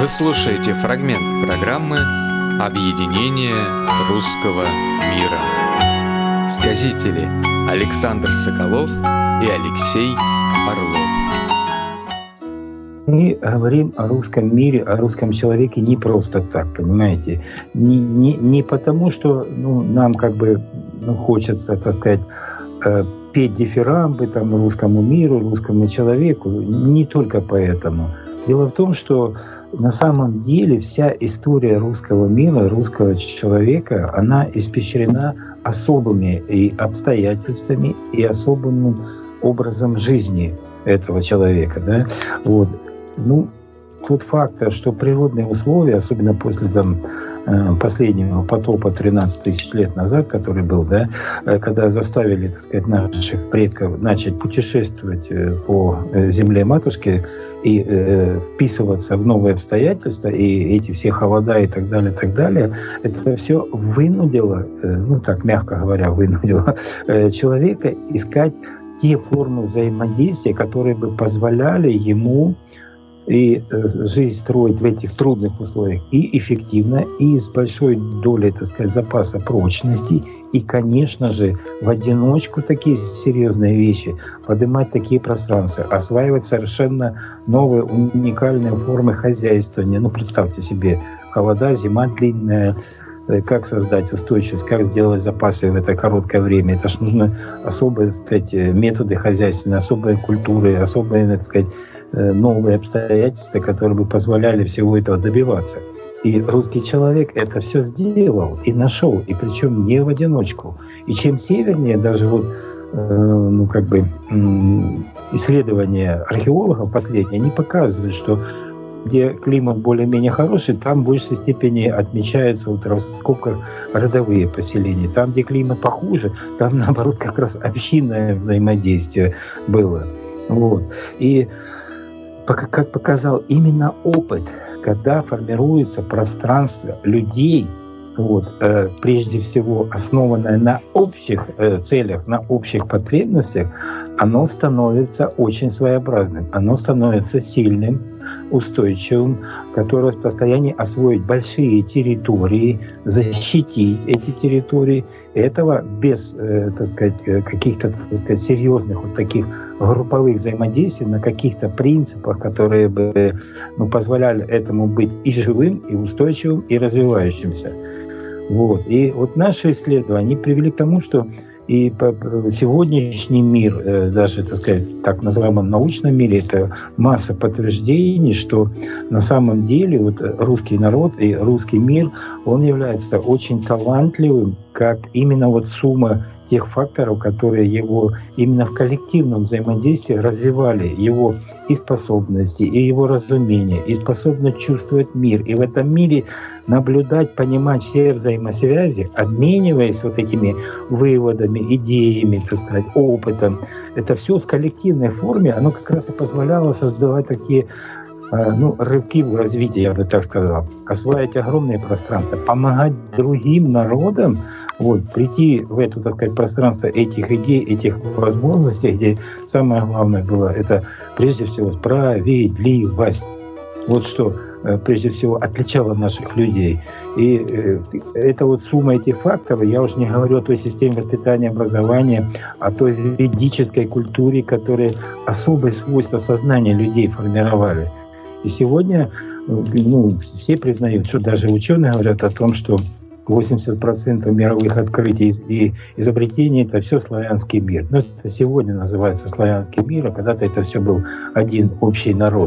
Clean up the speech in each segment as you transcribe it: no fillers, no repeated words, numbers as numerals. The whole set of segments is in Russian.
Вы слушаете фрагмент программы «Объединение русского мира». Сказители Александр Соколов и Алексей Орлов. Мы говорим о русском мире, о русском человеке не просто так, понимаете? Не потому, что нам хочется, так сказать, петь дифирамбы русскому миру, русскому человеку. Не только поэтому. Дело в том, что на самом деле вся история русского мира, русского человека, она испещрена особыми и обстоятельствами, и особым образом жизни этого человека. Да? Вот. Тот факт, что природные условия, особенно после последнего потопа 13 тысяч лет назад, который был, да, когда заставили, так сказать, наших предков начать путешествовать по земле матушки и вписываться в новые обстоятельства, и эти все холода и так далее, это все вынудило, мягко говоря, вынудило человека искать те формы взаимодействия, которые бы позволяли ему и жизнь строить в этих трудных условиях и эффективно, и с большой долей, так сказать, запаса прочности, и, конечно же, в одиночку такие серьезные вещи, поднимать такие пространства, осваивать совершенно новые уникальные формы хозяйствования. Представьте себе, холода, зима длинная, как создать устойчивость, как сделать запасы в это короткое время. Это ж нужно особые, так сказать, методы хозяйственные, особые культуры, особые, так сказать, новые обстоятельства, которые бы позволяли всего этого добиваться. И русский человек это все сделал и нашел, и причем не в одиночку. И чем севернее даже исследования археологов последние, они показывают, что где климат более-менее хороший, там в большей степени отмечаются в раскопках родовые поселения. Там, где климат похуже, там, наоборот, как раз общинное взаимодействие было. Вот. И как показал именно опыт, когда формируется пространство людей, прежде всего основанное на общих целях, на общих потребностях, оно становится очень своеобразным, оно становится сильным, устойчивым, которое в состоянии освоить большие территории, защитить эти территории. Этого без, каких-то, серьезных таких групповых взаимодействий на каких-то принципах, которые бы позволяли этому быть и живым, и устойчивым, и развивающимся. И наши исследования, они привели к тому, что и сегодняшний мир, даже, так называемом научном мире, это масса подтверждений, что на самом деле русский народ и русский мир, он является очень талантливым, как именно сумма тех факторов, которые его именно в коллективном взаимодействии развивали, его и способности, и его разумение, и способность чувствовать мир. И в этом мире наблюдать, понимать все взаимосвязи, обмениваясь этими выводами, идеями, опытом. Это все в коллективной форме, оно как раз и позволяло создавать такие рывки в развитии, я бы так сказал, осваивать огромные пространства, помогать другим народам прийти в это, пространство этих идей, этих возможностей, где самое главное было это прежде всего справедливость. Что прежде всего отличало наших людей. И это сумма этих факторов, я уже не говорю о той системе воспитания, образования, о той ведической культуре, которые особые свойства сознания людей формировали. И сегодня все признают, что даже ученые говорят о том, что 80% мировых открытий и изобретений — это все славянский мир. Это сегодня называется славянский мир, а когда-то это все был один общий народ.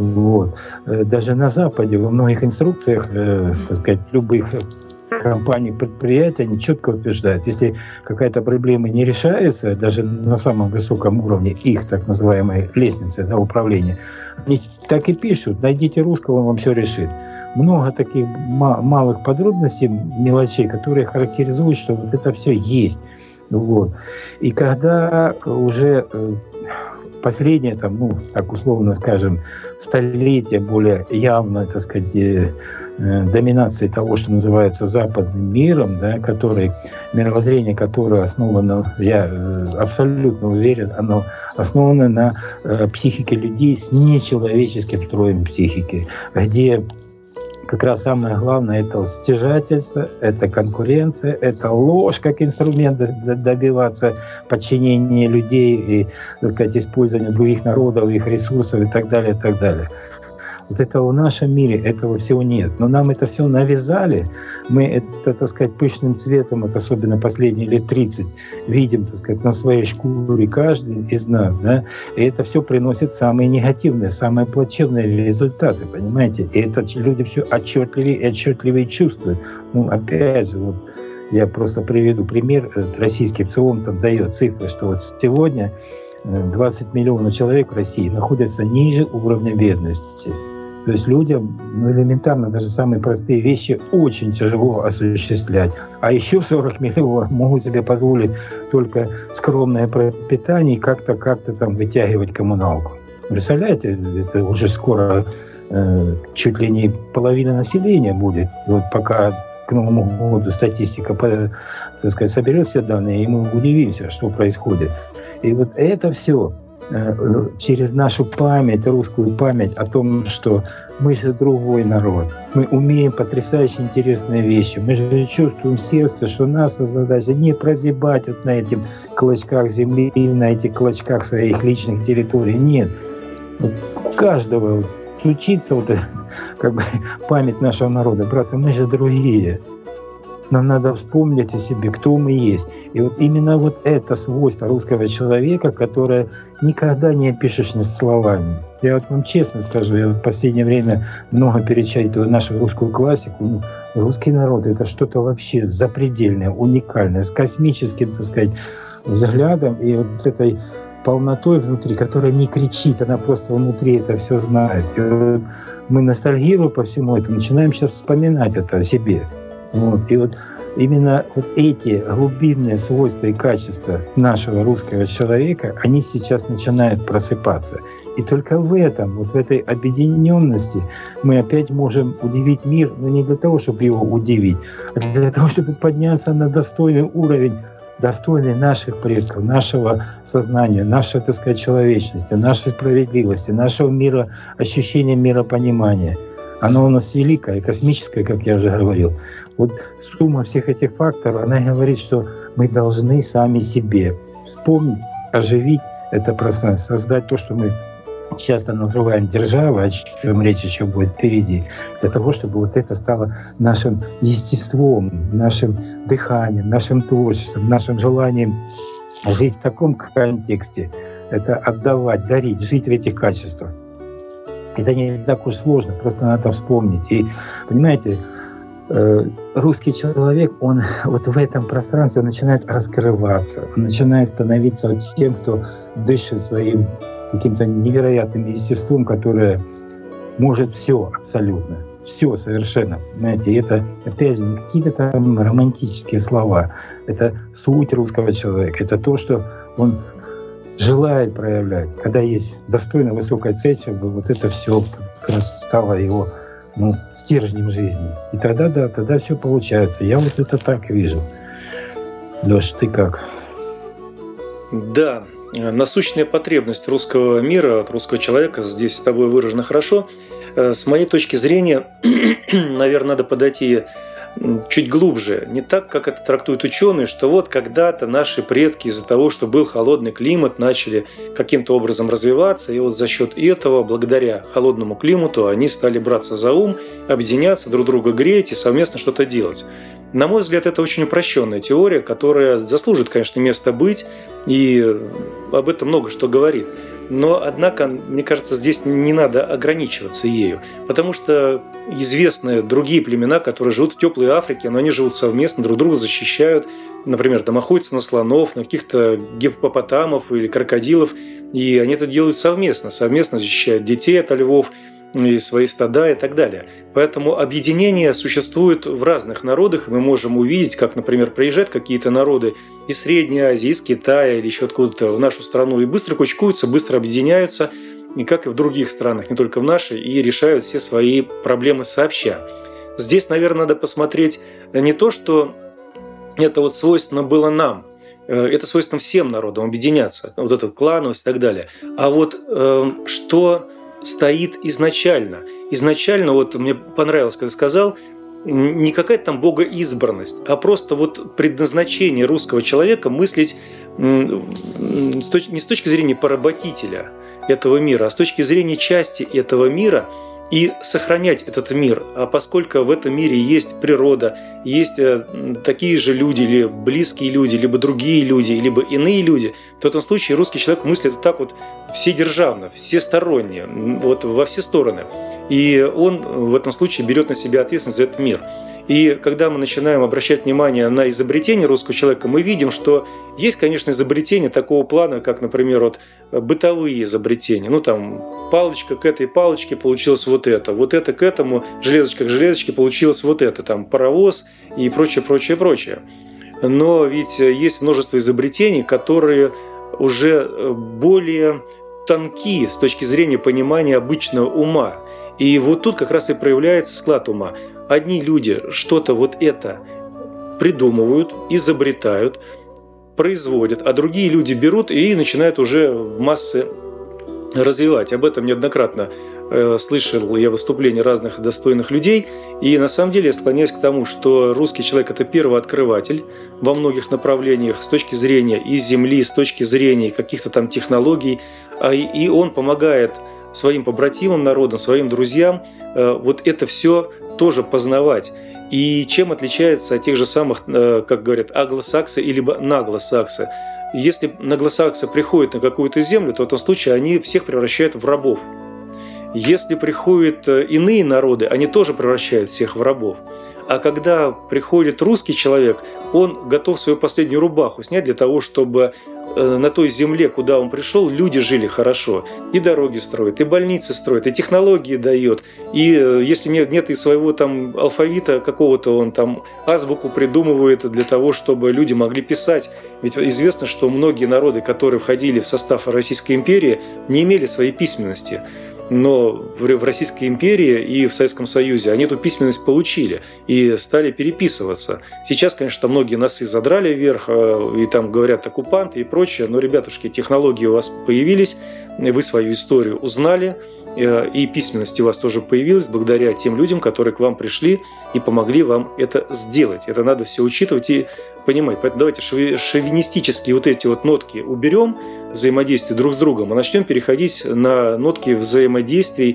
Даже на Западе во многих инструкциях, любых компаний, предприятий, они четко утверждают, если какая-то проблема не решается, даже на самом высоком уровне их так называемой лестницы управления, они так и пишут: найдите русского, он вам все решит. Много таких малых подробностей, мелочей, которые характеризуют, что это все есть. И когда уже в последние, там, ну, так условно скажем, столетия более явно, так сказать, доминации того, что называется западным миром, да, который, мировоззрение которое основано, я абсолютно уверен, оно основано на психике людей с нечеловеческим строем психики, где как раз самое главное — это стяжательство, это конкуренция, это ложь как инструмент добиваться подчинения людей и, так сказать, использования других народов, их ресурсов и так далее, и так далее. Вот этого в нашем мире, этого всего нет. Но нам это все навязали. Мы это, так сказать, пышным цветом, вот особенно последние лет 30, видим, так сказать, на своей шкуре каждый из нас. Да? И это все приносит самые негативные, самые плачевные результаты, понимаете? И это люди все отчетливее и отчетливее чувствуют. Ну, опять же, вот я просто приведу пример. Российский ЦИОМ там дает цифры, что вот сегодня 20 миллионов человек в России находятся ниже уровня бедности. То есть людям, ну, элементарно, даже самые простые вещи очень тяжело осуществлять. А еще 40 миллионов могут себе позволить только скромное пропитание и как-то там вытягивать коммуналку. Представляете, это уже скоро чуть ли не половина населения будет. Вот пока к Новому году статистика, так сказать, соберет все данные, и мы удивимся, что происходит. И вот это все через нашу память, русскую память о том, что мы же другой народ, мы умеем потрясающе интересные вещи, мы же чувствуем в сердце, что наша задача не прозябать вот на этих клочках земли, на этих клочках своих личных территорий. Нет. Вот у каждого случится вот эта, как бы, память нашего народа. Братцы, мы же другие. Нам надо вспомнить о себе, кто мы есть. И вот именно вот это свойство русского человека, которое никогда не опишешь ни словами. Я вот вам честно скажу, я в последнее время много перечитываю нашу русскую классику. Ну, русский народ — это что-то вообще запредельное, уникальное, с космическим, так сказать, взглядом и вот этой полнотой внутри, которая не кричит, она просто внутри это все знает. И вот мы, ностальгируя по всему этому, начинаем сейчас вспоминать это о себе. Вот. И вот именно вот эти глубинные свойства и качества нашего русского человека, они сейчас начинают просыпаться. И только в этом, вот в этой объединенности мы опять можем удивить мир, но не для того, чтобы его удивить, а для того, чтобы подняться на достойный уровень, достойный наших предков, нашего сознания, нашей, так сказать, человечности, нашей справедливости, нашего мира, ощущения миропонимания. Оно у нас великое, космическое, как я уже говорил. Вот сумма всех этих факторов, она говорит, что мы должны сами себе вспомнить, оживить это пространство, создать то, что мы часто называем державой, о чем речь еще будет впереди, для того, чтобы вот это стало нашим естеством, нашим дыханием, нашим творчеством, нашим желанием жить в таком контексте, это отдавать, дарить, жить в этих качествах. Это не так уж сложно, просто надо вспомнить. И, понимаете, русский человек, он вот в этом пространстве начинает раскрываться, он начинает становиться вот тем, кто дышит своим каким-то невероятным естеством, которое может все абсолютно, все совершенно. Понимаете, и это, опять же, не какие-то там романтические слова, это суть русского человека, это то, что он желает проявлять, когда есть достойно высокая цель, чтобы вот это все как раз стало его, ну, стержнем жизни. И тогда, да, тогда все получается. Я вот это так вижу. Лёш, ты как? Да, насущная потребность русского мира, от русского человека здесь с тобой выражена хорошо. С моей точки зрения, наверное, надо подойти чуть глубже. Не так, как это трактуют ученые, что вот когда-то наши предки из-за того, что был холодный климат, начали каким-то образом развиваться, и вот за счет этого, благодаря холодному климату, они стали браться за ум, объединяться, друг друга греть и совместно что-то делать. На мой взгляд, это очень упрощенная теория, которая заслужит, конечно, место быть, и об этом много что говорит. Но, однако, мне кажется, здесь не надо ограничиваться ею, потому что известны другие племена, которые живут в теплой Африке, но они живут совместно, друг друга защищают, например, там охотятся на слонов, на каких-то гиппопотамов или крокодилов, и они это делают совместно защищают детей от львов, и свои стада и так далее. Поэтому объединение существует в разных народах, и мы можем увидеть, как, например, приезжают какие-то народы из Средней Азии, из Китая или еще откуда-то в нашу страну и быстро кучкуются, быстро объединяются, и как и в других странах, не только в нашей, и решают все свои проблемы сообща. Здесь, наверное, надо посмотреть не то, что это вот свойственно было нам, это свойственно всем народам объединяться, вот эта клановость и так далее, а вот что стоит изначально. Изначально, вот мне понравилось, когда сказал, не какая-то там богоизбранность, а просто вот предназначение русского человека мыслить не с точки зрения поработителя этого мира, а с точки зрения части этого мира и сохранять этот мир. А поскольку в этом мире есть природа, есть такие же люди, или близкие люди, либо другие люди, либо иные люди, то в этом случае русский человек мыслит вот так вот вседержавно, всесторонне, вот во все стороны. И он в этом случае берет на себя ответственность за этот мир. И когда мы начинаем обращать внимание на изобретение русского человека, мы видим, что есть, конечно, изобретения такого плана, как, например, вот бытовые изобретения. Ну, там, палочка к этой палочке получилось вот это к этому, железочка к железочке получилось вот это, там, паровоз и прочее, прочее, прочее. Но ведь есть множество изобретений, которые уже более тонки с точки зрения понимания обычного ума. И вот тут как раз и проявляется склад ума. Одни люди что-то вот это придумывают, изобретают, производят, а другие люди берут и начинают уже в массы развивать. Об этом неоднократно слышал я выступления разных достойных людей. И на самом деле я склоняюсь к тому, что русский человек – это первооткрыватель во многих направлениях с точки зрения и Земли, с точки зрения каких-то там технологий. И он помогает своим побратимам, народам, своим друзьям вот это все тоже познавать. И чем отличается от тех же самых, как говорят, аглосаксы или наглосаксы? Если наглосаксы приходят на какую-то землю, то в этом случае они всех превращают в рабов. Если приходят иные народы, они тоже превращают всех в рабов. А когда приходит русский человек, он готов свою последнюю рубаху снять для того, чтобы на той земле, куда он пришел, люди жили хорошо. И дороги строят, и больницы строят, и технологии дает. И если нет и своего там алфавита какого-то, он там азбуку придумывает для того, чтобы люди могли писать. Ведь известно, что многие народы, которые входили в состав Российской империи, не имели своей письменности. Но в Российской империи и в Советском Союзе они эту письменность получили и стали переписываться. Сейчас, конечно, там многие носы задрали вверх, и там говорят оккупанты и прочее, но, ребятушки, технологии у вас появились, вы свою историю узнали, и письменность у вас тоже появилась благодаря тем людям, которые к вам пришли и помогли вам это сделать. Это надо все учитывать и понимать. Поэтому давайте шовинистические вот эти вот нотки уберем, взаимодействие друг с другом, а начнем переходить на нотки взаимодействий,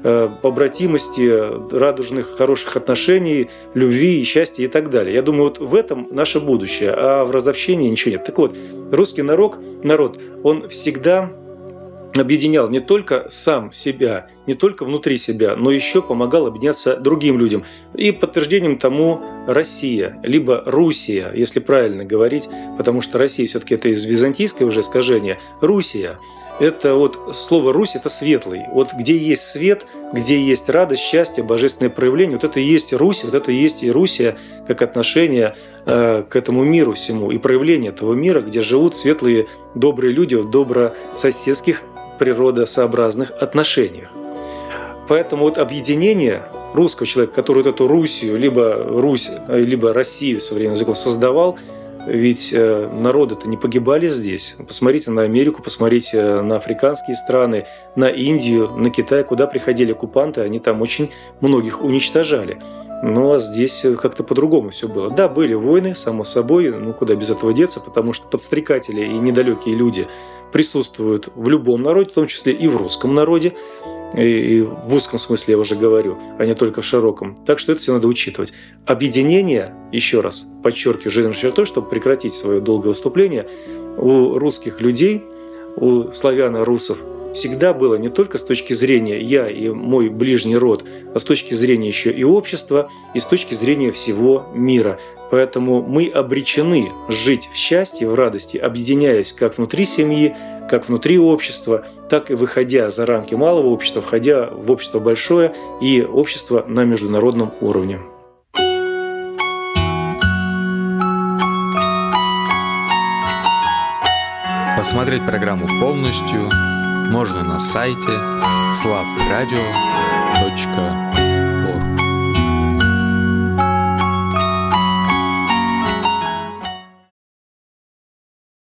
побратимости, радужных, хороших отношений, любви и счастья и так далее. Я думаю, вот в этом наше будущее, а в разобщении ничего нет. Так вот, русский народ, он всегда объединял не только сам себя, не только внутри себя, но еще помогал объединяться другим людям. И подтверждением тому Россия, либо Русия, если правильно говорить, потому что Россия все-таки это из византийское уже искажение. Русия – это вот слово «Русь» – это светлый. Вот где есть свет, где есть радость, счастье, божественное проявление, вот это и есть Русь, вот это и есть и Русия, как отношение к этому миру всему и проявление этого мира, где живут светлые, добрые люди в добрососедских природосообразных отношениях. Поэтому вот объединение русского человека, который вот эту Русью, либо Русь, либо Россию современным языком создавал, ведь народы-то не погибали здесь. Посмотрите на Америку, посмотрите на африканские страны, на Индию, на Китай, куда приходили оккупанты, они там очень многих уничтожали. Ну а здесь как-то по-другому все было. Да, были войны, само собой, ну куда без этого деться, потому что подстрекатели и недалекие люди присутствуют в любом народе, в том числе и в русском народе. И в узком смысле я уже говорю, а не только в широком. Так что это все надо учитывать. Объединение, еще раз подчеркиваю, жирной чертой, чтобы прекратить свое долгое выступление, у русских людей, у славяно-русов всегда было не только с точки зрения я и мой ближний род, а с точки зрения еще и общества, и с точки зрения всего мира. Поэтому мы обречены жить в счастье, в радости, объединяясь как внутри семьи, как внутри общества, так и выходя за рамки малого общества, входя в общество большое и общество на международном уровне. Посмотреть программу полностью можно на сайте slavradio.ru.